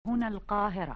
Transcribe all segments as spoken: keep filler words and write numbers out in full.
هنا القاهرة.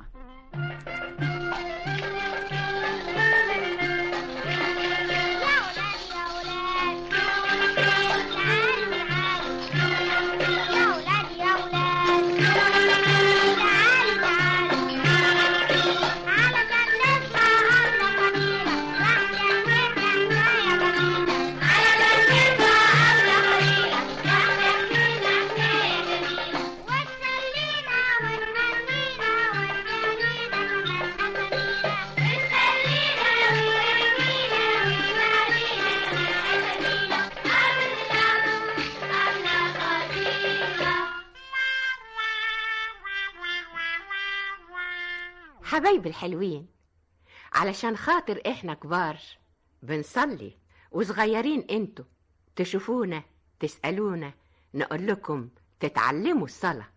حبايب الحلوين، علشان خاطر احنا كبار بنصلي وصغيرين انتوا تشوفونا تسألونا نقول لكم تتعلموا الصلاة،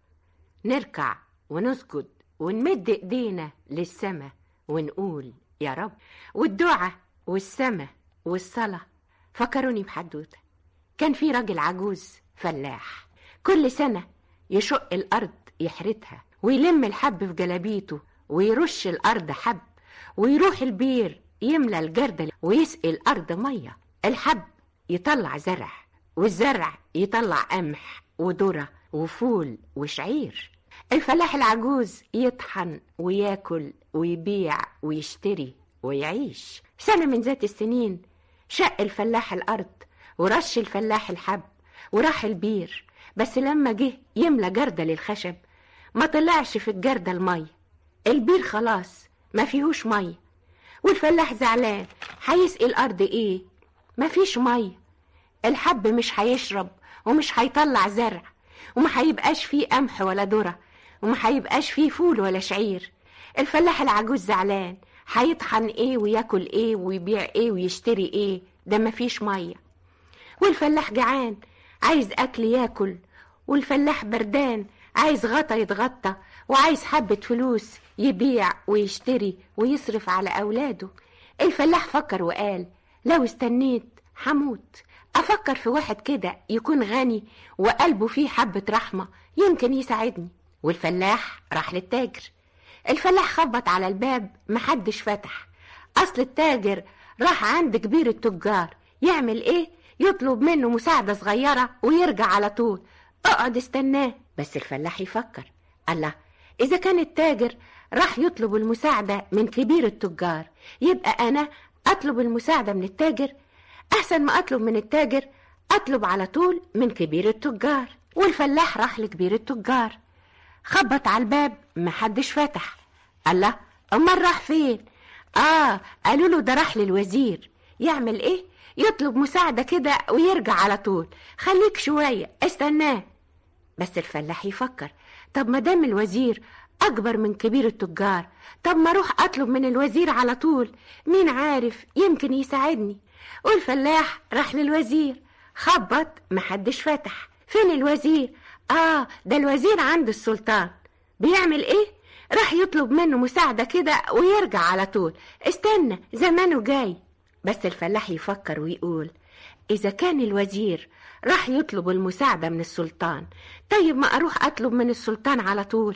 نركع ونسجد ونمد ايدينا للسما ونقول يا رب. والدعاء والسما والصلاة فكروني بحدوتة. كان في راجل عجوز فلاح كل سنة يشق الأرض يحرتها ويلم الحب في جلابيته ويرش الأرض حب ويروح البير يملى الجردل ويسقي الأرض مية. الحب يطلع زرع والزرع يطلع قمح وذرة وفول وشعير. الفلاح العجوز يطحن وياكل ويبيع ويشتري ويعيش. سنة من ذات السنين شق الفلاح الأرض ورش الفلاح الحب وراح البير، بس لما جه يملى جردل الخشب ما طلعش في الجردل مية. البير خلاص ما فيهوش مية، والفلاح زعلان هيسقي الأرض ايه؟ ما فيش مية. الحب مش هيشرب ومش هيطلع زرع وما هيبقاش فيه قمح ولا ذرة وما هيبقاش فيه فول ولا شعير. الفلاح العجوز زعلان هيطحن ايه وياكل ايه ويبيع ايه ويشتري ايه؟ ده ما فيش مية. والفلاح جعان عايز أكل ياكل، والفلاح بردان عايز غطا يتغطى وعايز حبة فلوس يبيع ويشتري ويصرف على أولاده. الفلاح فكر وقال لو استنيت حموت، أفكر في واحد كده يكون غني وقلبه فيه حبة رحمة يمكن يساعدني. والفلاح راح للتاجر. الفلاح خبط على الباب محدش فتح. أصل التاجر راح عند كبير التجار يعمل إيه؟ يطلب منه مساعدة صغيرة ويرجع على طول. اقعد استناه. بس الفلاح يفكر، الله، إذا كان التاجر راح يطلب المساعدة من كبير التجار يبقى أنا أطلب المساعدة من التاجر. أحسن ما أطلب من التاجر أطلب على طول من كبير التجار. والفلاح راح لكبير التجار، خبط على الباب محدش فتح. الله، أمال راح فين؟ آه قالوا له ده راح للوزير. يعمل إيه؟ يطلب مساعدة كده ويرجع على طول. خليك شوية استناه. بس الفلاح يفكر، طب ما دام الوزير أكبر من كبير التجار، طب ما أروح أطلب من الوزير على طول، مين عارف يمكن يساعدني. والفلاح راح للوزير، خبط محدش فتح. فين الوزير؟ آه ده الوزير عند السلطان. بيعمل إيه؟ راح يطلب منه مساعدة كده ويرجع على طول. استنى زمانه جاي. بس الفلاح يفكر ويقول إذا كان الوزير راح يطلب المساعدة من السلطان، طيب ما أروح أطلب من السلطان على طول.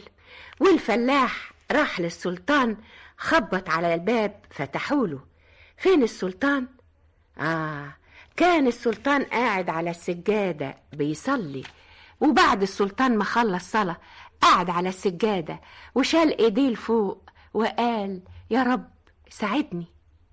والفلاح راح للسلطان، خبط على الباب فتحوله. فين السلطان؟ آه كان السلطان قاعد على السجادة بيصلي. وبعد السلطان ما خلص صلاة قاعد على السجادة وشال ايديه لفوق وقال يا رب ساعدني.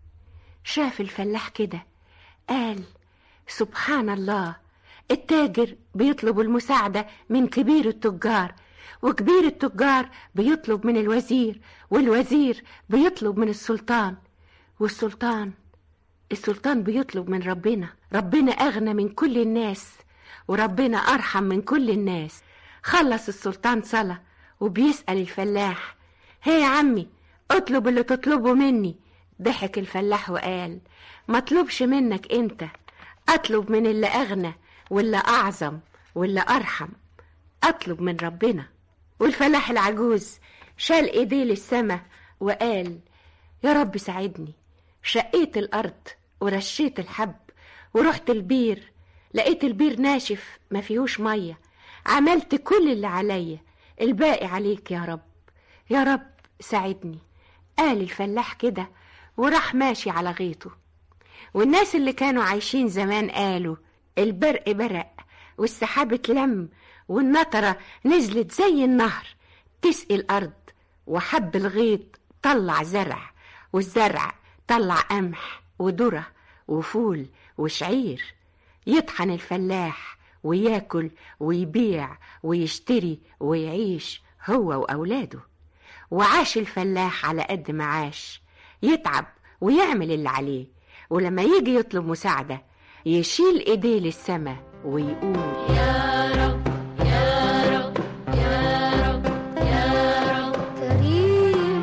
شاف الفلاح كده قال سبحان الله، التاجر بيطلب المساعدة من كبير التجار، وكبير التجار بيطلب من الوزير، والوزير بيطلب من السلطان، والسلطان السلطان بيطلب من ربنا. ربنا أغنى من كل الناس وربنا أرحم من كل الناس. خلص السلطان صلاة وبيسأل الفلاح هي يا عمي اطلب اللي تطلبه مني. ضحك الفلاح وقال ما اطلبش منك انت، اطلب من اللي أغنى واللي أعظم واللي أرحم، أطلب من ربنا. والفلاح العجوز شال إيديه للسما وقال يا رب ساعدني. شقيت الأرض ورشيت الحب ورحت البير، لقيت البير ناشف ما فيهوش مية. عملت كل اللي عليا، الباقي عليك يا رب. يا رب ساعدني، قال الفلاح كده وراح ماشي على غيطه. والناس اللي كانوا عايشين زمان قالوا البرق برق والسحاب اتلم والنطرة نزلت زي النهر تسقي الأرض، وحب الغيط طلع زرع، والزرع طلع قمح وذرة وفول وشعير. يطحن الفلاح وياكل ويبيع ويشتري ويعيش هو وأولاده. وعاش الفلاح على قد ما عاش، يتعب ويعمل اللي عليه، ولما يجي يطلب مساعدة يشيل ايديه للسما ويقول يا رب يا رب يا رب يا رب، كريم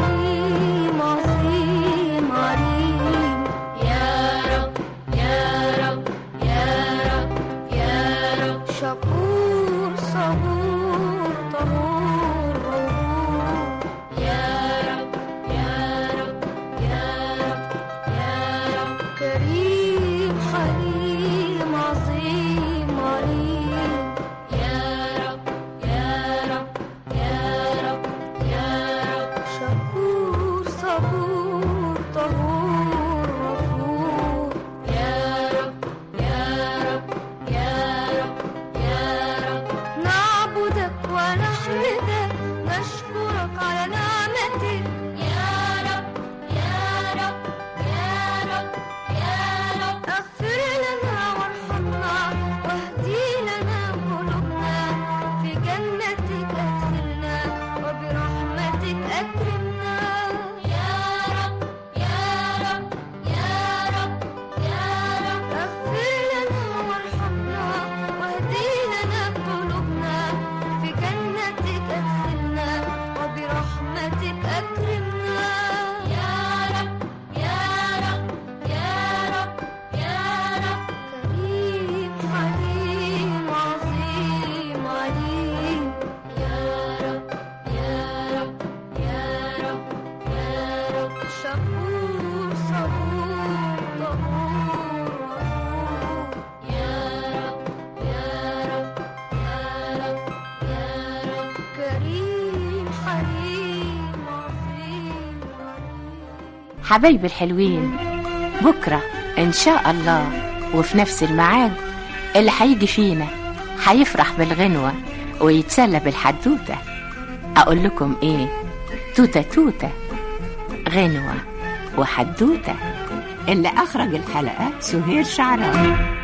حليم عظيم عليم. يا رب يا رب يا رب يا رب، شكور صبور طهور غفور. يا رب يا رب يا رب يا رب، كريم حليم عظيم عليم. يا رب يا رب يا رب يا رب، شكور صبور طهور غفور. يا رب يا رب يا رب يا رب، نعبدك ونحمدك نشكرك على نعمتك. يا رب يا رب يا رب يا رب، اغفر لنا وارحمنا واهدي لنا قلوبنا، في جنتك ادخلنا وبرحمتك اكرمنا. يا رب يا رب يا رب يا رب، اغفر لنا وارحمنا واهدي لنا قلوبنا، في جنتك ادخلنا وبرحمتك اكرمنا. يا رب يا رب يا رب يا رب، كريم حليم عظيم عليم. يا رب يا رب يا رب يا رب، شكور صبور طهور غفور. يا رب يا رب يا رب يا رب، كريم حليم عظيم عليم. حبايبي الحلوين، بكرة إن شاء الله وفي نفس الميعاد اللي هيجي فينا هيفرح بالغنوة ويتسلى بالحدوتة. أقول لكم إيه؟ توتة توتة، غنوة وحدوتة. اللي أخرج الحلقة سهير شعراوي.